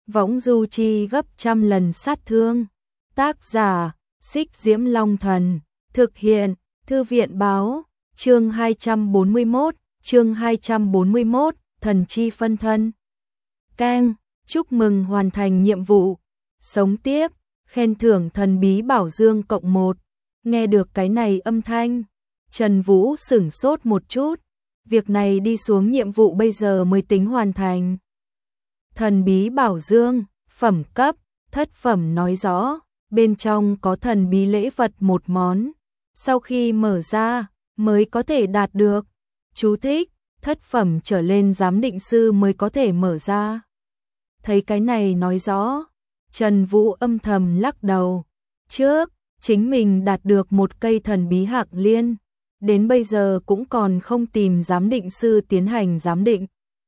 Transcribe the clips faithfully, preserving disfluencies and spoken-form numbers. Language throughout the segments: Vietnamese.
võng du chi gấp trăm lần sát thương. Tác giả, Xích Diễm Long Thần. Thực hiện, Thư viện báo. Chương hai trăm bốn mươi mốt, chương hai trăm bốn mươi mốt, thần chi phân thân. Keng, chúc mừng hoàn thành nhiệm vụ. Sống tiếp, khen thưởng thần bí bảo dương cộng một. Nghe được cái này âm thanh, Trần Vũ sửng sốt một chút. Việc này đi xuống nhiệm vụ bây giờ mới tính hoàn thành. Thần bí bảo dương, phẩm cấp, thất phẩm nói rõ, bên trong có thần bí lễ vật một món. Sau khi mở ra, mới có thể đạt được. Chú thích, thất phẩm trở lên giám định sư mới có thể mở ra. Thấy cái này nói rõ, Trần Vũ âm thầm lắc đầu. Trước, chính mình đạt được một cây thần bí hạc liên. Đến bây giờ cũng còn không tìm giám định sư tiến hành giám định.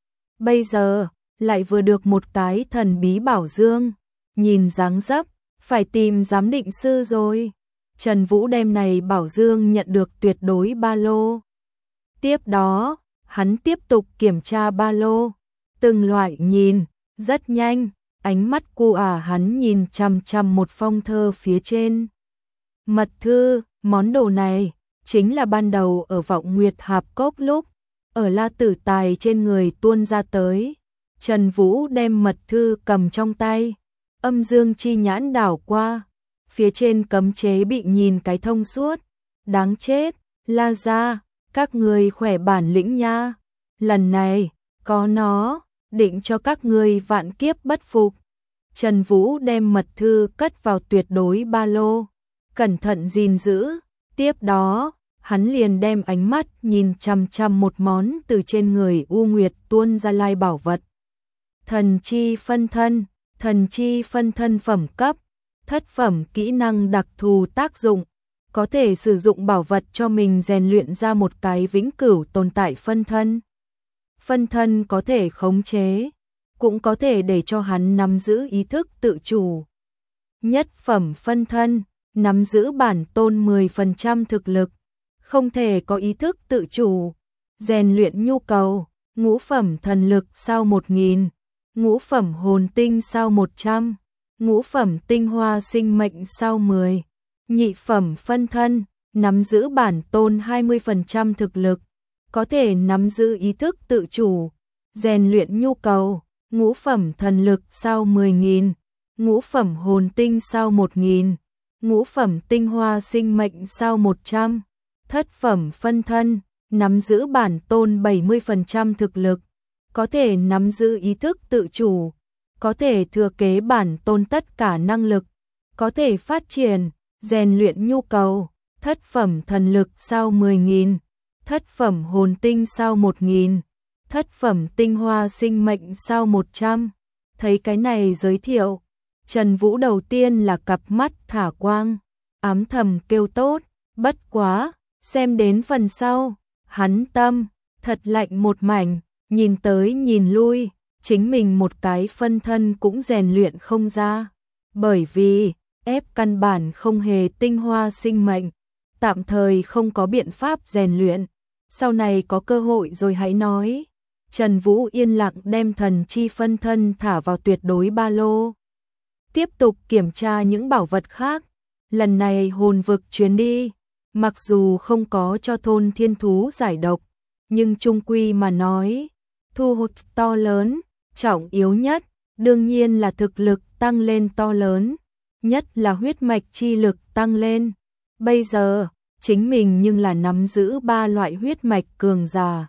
Bây giờ, lại vừa được một cái thần bí bảo dương. Nhìn dáng dấp, phải tìm giám định sư rồi. Trần Vũ đem này bảo dương nhận được tuyệt đối ba lô. Tiếp đó, hắn tiếp tục kiểm tra ba lô. Từng loại nhìn, rất nhanh, ánh mắt cu ả hắn nhìn chằm chằm một phong thơ phía trên. Mật thư, món đồ này, chính là ban đầu ở Vọng Nguyệt Hạp Cốc lúc, ở La Tử Tài trên người tuôn ra tới. Trần Vũ đem mật thư cầm trong tay, âm dương chi nhãn đảo qua. Phía trên cấm chế bị nhìn cái thông suốt. Đáng chết, La gia, các người khỏe bản lĩnh nha. Lần này, có nó, định cho các người vạn kiếp bất phục. Trần Vũ đem mật thư cất vào tuyệt đối ba lô, cẩn thận gìn giữ. Tiếp đó, hắn liền đem ánh mắt nhìn chằm chằm một món từ trên người U Nguyệt tuôn ra lai bảo vật. Thần chi phân thân, thần chi phân thân phẩm cấp, thất phẩm kỹ năng đặc thù tác dụng, có thể sử dụng bảo vật cho mình rèn luyện ra một cái vĩnh cửu tồn tại phân thân. Phân thân có thể khống chế, cũng có thể để cho hắn nắm giữ ý thức tự chủ. Nhất phẩm phân thân, nắm giữ bản tôn mười phần trăm thực lực, không thể có ý thức tự chủ. Rèn luyện nhu cầu, ngũ phẩm thần lực sau một nghìn, ngũ phẩm hồn tinh sau một trăm, ngũ phẩm tinh hoa sinh mệnh sau mười. Nhị phẩm phân thân, nắm giữ bản tôn hai mươi phần trăm thực lực, có thể nắm giữ ý thức tự chủ. Rèn luyện nhu cầu, ngũ phẩm thần lực sau mười nghìn, ngũ phẩm hồn tinh sau một nghìn, ngũ phẩm tinh hoa sinh mệnh sau một trăm. Thất phẩm phân thân, nắm giữ bản tôn bảy mươi phần trăm thực lực, có thể nắm giữ ý thức tự chủ, có thể thừa kế bản tôn tất cả năng lực, có thể phát triển. Rèn luyện nhu cầu, thất phẩm thần lực sau mười nghìn, thất phẩm hồn tinh sau một nghìn, thất phẩm tinh hoa sinh mệnh sau một trăm. Thấy cái này giới thiệu, Trần Vũ đầu tiên là cặp mắt thả quang, ám thầm kêu tốt. Bất quá, xem đến phần sau, hắn tâm thật lạnh một mảnh. Nhìn tới nhìn lui, chính mình một cái phân thân cũng rèn luyện không ra. Bởi vì ép căn bản không hề tinh hoa sinh mệnh, tạm thời không có biện pháp rèn luyện, sau này có cơ hội rồi hãy nói. Trần Vũ yên lặng đem thần chi phân thân thả vào tuyệt đối ba lô. Tiếp tục kiểm tra những bảo vật khác. Lần này hồn vực chuyến đi, mặc dù không có cho thôn thiên thú giải độc, nhưng chung quy mà nói, thu hút to lớn, trọng yếu nhất, đương nhiên là thực lực tăng lên to lớn. Nhất là huyết mạch chi lực tăng lên. Bây giờ, chính mình nhưng là nắm giữ ba loại huyết mạch cường giả.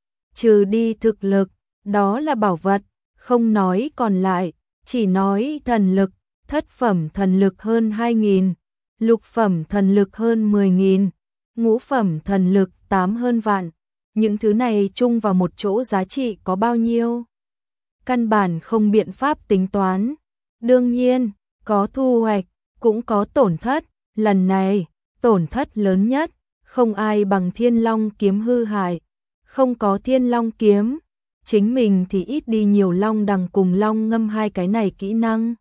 Trừ đi thực lực, đó là bảo vật, không nói còn lại, chỉ nói thần lực. Thất phẩm thần lực hơn hai nghìn, lục phẩm thần lực hơn mười nghìn, ngũ phẩm thần lực tám hơn vạn. Những thứ này chung vào một chỗ giá trị có bao nhiêu? Căn bản không biện pháp tính toán. Đương nhiên, có thu hoạch, cũng có tổn thất. Lần này, tổn thất lớn nhất, không ai bằng Thiên Long kiếm hư hại. Không có Thiên Long kiếm, chính mình thì ít đi nhiều long đằng cùng long ngâm hai cái này kỹ năng.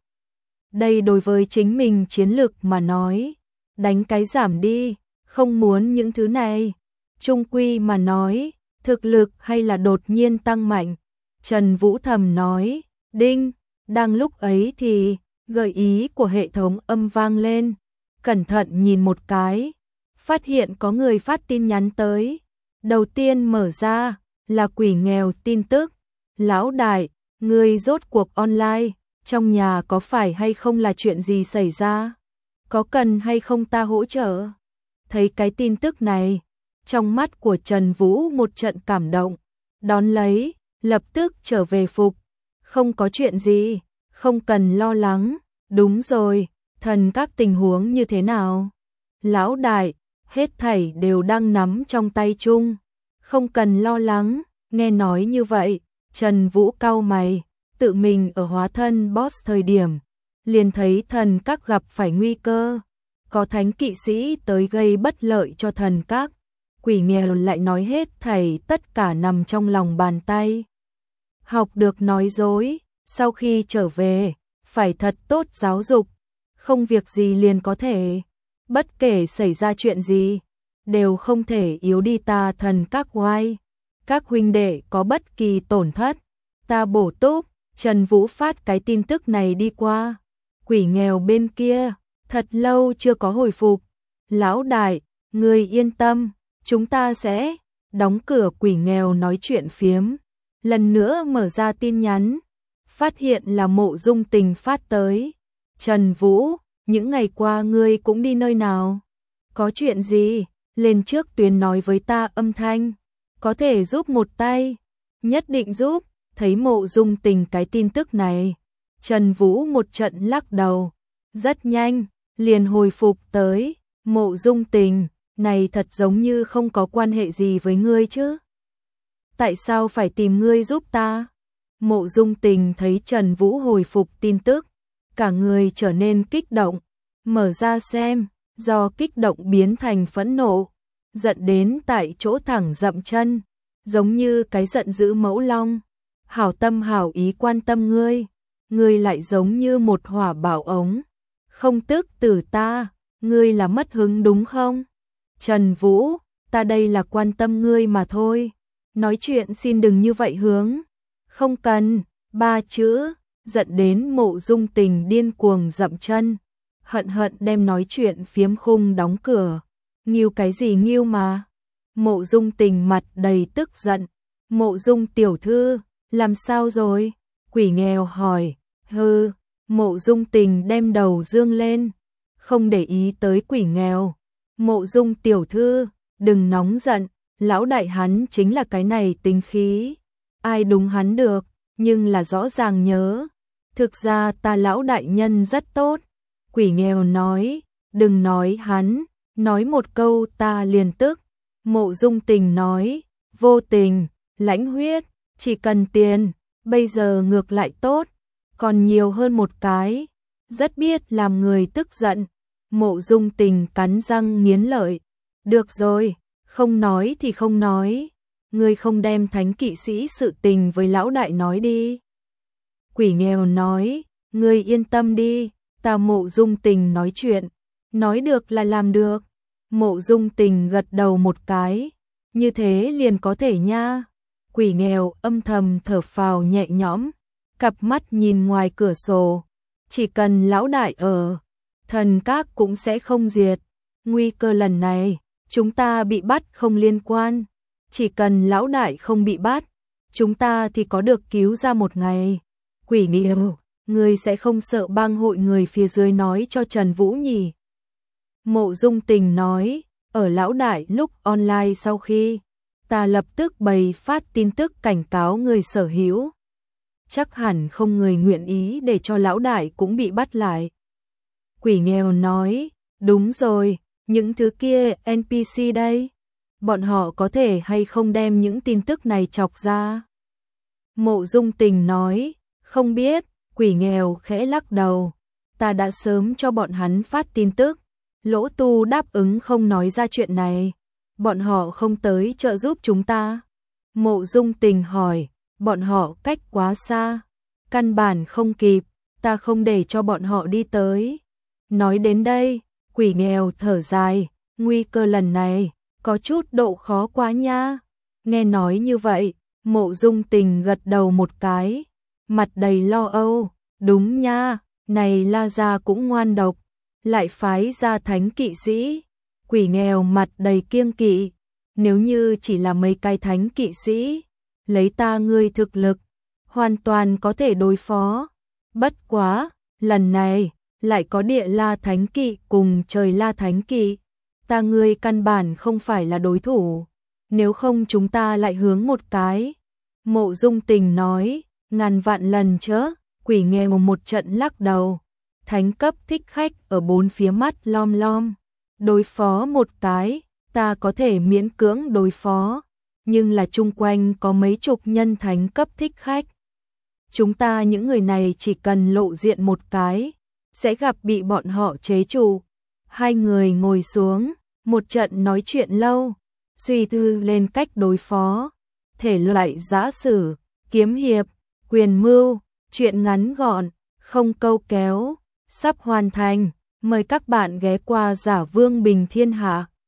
Đây đối với chính mình chiến lược mà nói, đánh cái giảm đi, không muốn những thứ này. Trung quy mà nói, thực lực hay là đột nhiên tăng mạnh. Trần Vũ thầm nói, đinh, Đang lúc ấy thì gợi ý của hệ thống âm vang lên, cẩn thận nhìn một cái, phát hiện có người phát tin nhắn tới. Đầu tiên mở ra là Quỷ Nghèo tin tức, lão đại, ngươi rốt cuộc online, trong nhà có phải hay không là chuyện gì xảy ra? Có cần hay không ta hỗ trợ? Thấy cái tin tức này, trong mắt của Trần Vũ một trận cảm động, đón lấy, lập tức trở về phục. Không có chuyện gì, không cần lo lắng, đúng rồi, thần các tình huống như thế nào? Lão đại, hết thảy đều đang nắm trong tay chung, không cần lo lắng. Nghe nói như vậy, Trần Vũ cau mày, tự mình ở hóa thân boss thời điểm, liền thấy thần các gặp phải nguy cơ, có thánh kỵ sĩ tới gây bất lợi cho thần các. Quỷ Nghèo lại nói hết thảy tất cả nằm trong lòng bàn tay. Học được nói dối, sau khi trở về, phải thật tốt giáo dục, không việc gì liền có thể, bất kể xảy ra chuyện gì, đều không thể yếu đi ta thần các oai. Các huynh đệ có bất kỳ tổn thất, ta bổ túc. Trần Vũ phát cái tin tức này đi qua. Quỷ Nghèo bên kia, thật lâu chưa có hồi phục. Lão đại, ngươi yên tâm, chúng ta sẽ đóng cửa. Quỷ Nghèo nói chuyện phiếm, lần nữa mở ra tin nhắn, phát hiện là Mộ Dung Tình phát tới. Trần Vũ, những ngày qua ngươi cũng đi nơi nào? Có chuyện gì? Lên trước tuyến nói với ta âm thanh, có thể giúp một tay, nhất định giúp. Thấy Mộ Dung Tình cái tin tức này, Trần Vũ một trận lắc đầu, rất nhanh, liền hồi phục tới. Mộ Dung Tình, này thật giống như không có quan hệ gì với ngươi chứ? Tại sao phải tìm ngươi giúp ta? Mộ Dung Tình thấy Trần Vũ hồi phục tin tức, cả người trở nên kích động, mở ra xem, do kích động biến thành phẫn nộ, giận đến tại chỗ thẳng dậm chân, giống như cái giận dữ mẫu long. Hảo tâm hảo ý quan tâm ngươi, ngươi lại giống như một hỏa bảo ống, không tức tử ta, ngươi là mất hứng đúng không? Trần Vũ, ta đây là quan tâm ngươi mà thôi, nói chuyện xin đừng như vậy hướng. Không cần, ba chữ, giận đến Mộ Dung Tình điên cuồng dậm chân, hận hận đem nói chuyện phiếm khung đóng cửa. Nghiêu cái gì nghiêu mà? Mộ Dung Tình mặt đầy tức giận. Mộ Dung tiểu thư, làm sao rồi? Quỷ Nghèo hỏi. Hừ. Mộ Dung Tình đem đầu dương lên, không để ý tới Quỷ Nghèo. Mộ Dung tiểu thư, đừng nóng giận, lão đại hắn chính là cái này tính khí, ai đúng hắn được, nhưng là rõ ràng nhớ. Thực ra ta lão đại nhân rất tốt. Quỷ Nghèo nói, đừng nói hắn, nói một câu ta liền tức. Mộ Dung Tình nói, vô tình, lãnh huyết, chỉ cần tiền, bây giờ ngược lại tốt, còn nhiều hơn một cái, rất biết làm người tức giận. Mộ Dung Tình cắn răng nghiến lợi, được rồi, không nói thì không nói, ngươi không đem thánh kỵ sĩ sự tình với lão đại nói đi. Quỷ Nghèo nói, ngươi yên tâm đi, ta Mộ Dung Tình nói chuyện, nói được là làm được. Mộ Dung Tình gật đầu một cái, như thế liền có thể nha. Quỷ Nghèo âm thầm thở phào nhẹ nhõm, cặp mắt nhìn ngoài cửa sổ, chỉ cần lão đại ở, thần các cũng sẽ không diệt. Nguy cơ lần này, chúng ta bị bắt không liên quan, chỉ cần lão đại không bị bắt, chúng ta thì có được cứu ra một ngày. Quỷ Nghèo, ngươi sẽ không sợ bang hội người phía dưới nói cho Trần Vũ nhỉ? Mộ Dung Tình nói, ở lão đại lúc online sau khi, ta lập tức bày phát tin tức cảnh cáo người sở hữu. Chắc hẳn không người nguyện ý để cho lão đại cũng bị bắt lại. Quỷ Nghèo nói, đúng rồi, những thứ kia en pê xê đây, bọn họ có thể hay không đem những tin tức này chọc ra? Mộ Dung Tình nói, không biết. Quỷ Nghèo khẽ lắc đầu, ta đã sớm cho bọn hắn phát tin tức, Lỗ Tu đáp ứng không nói ra chuyện này, bọn họ không tới trợ giúp chúng ta. Mộ Dung Tình hỏi, bọn họ cách quá xa, căn bản không kịp, ta không để cho bọn họ đi tới. Nói đến đây, Quỷ Nghèo thở dài, nguy cơ lần này có chút độ khó quá nha. Nghe nói như vậy, Mộ Dung Tình gật đầu một cái, mặt đầy lo âu, Đúng nha, này La gia cũng ngoan độc, lại phái ra thánh kỵ sĩ. Quỷ nghèo mặt đầy kiêng kỵ, nếu như chỉ là mấy cái thánh kỵ sĩ, lấy ta ngươi thực lực, hoàn toàn có thể đối phó. Bất quá, lần này, lại có địa la thánh kỵ cùng trời la thánh kỵ, ta ngươi căn bản không phải là đối thủ, nếu không chúng ta lại hướng một cái. Mộ Dung Tình nói, ngàn vạn lần chớ. Quỷ nghèo một trận lắc đầu, thánh cấp thích khách ở bốn phía mắt lom lom, đối phó một cái, ta có thể miễn cưỡng đối phó, nhưng là chung quanh có mấy chục nhân thánh cấp thích khách. Chúng ta những người này chỉ cần lộ diện một cái, sẽ gặp bị bọn họ chế trụ. Hai người ngồi xuống, một trận nói chuyện lâu, suy tư lên cách đối phó, thể loại giã sử, kiếm hiệp, quyền mưu, chuyện ngắn gọn, không câu kéo, sắp hoàn thành, mời các bạn ghé qua Giả Vương Bình Thiên Hạ.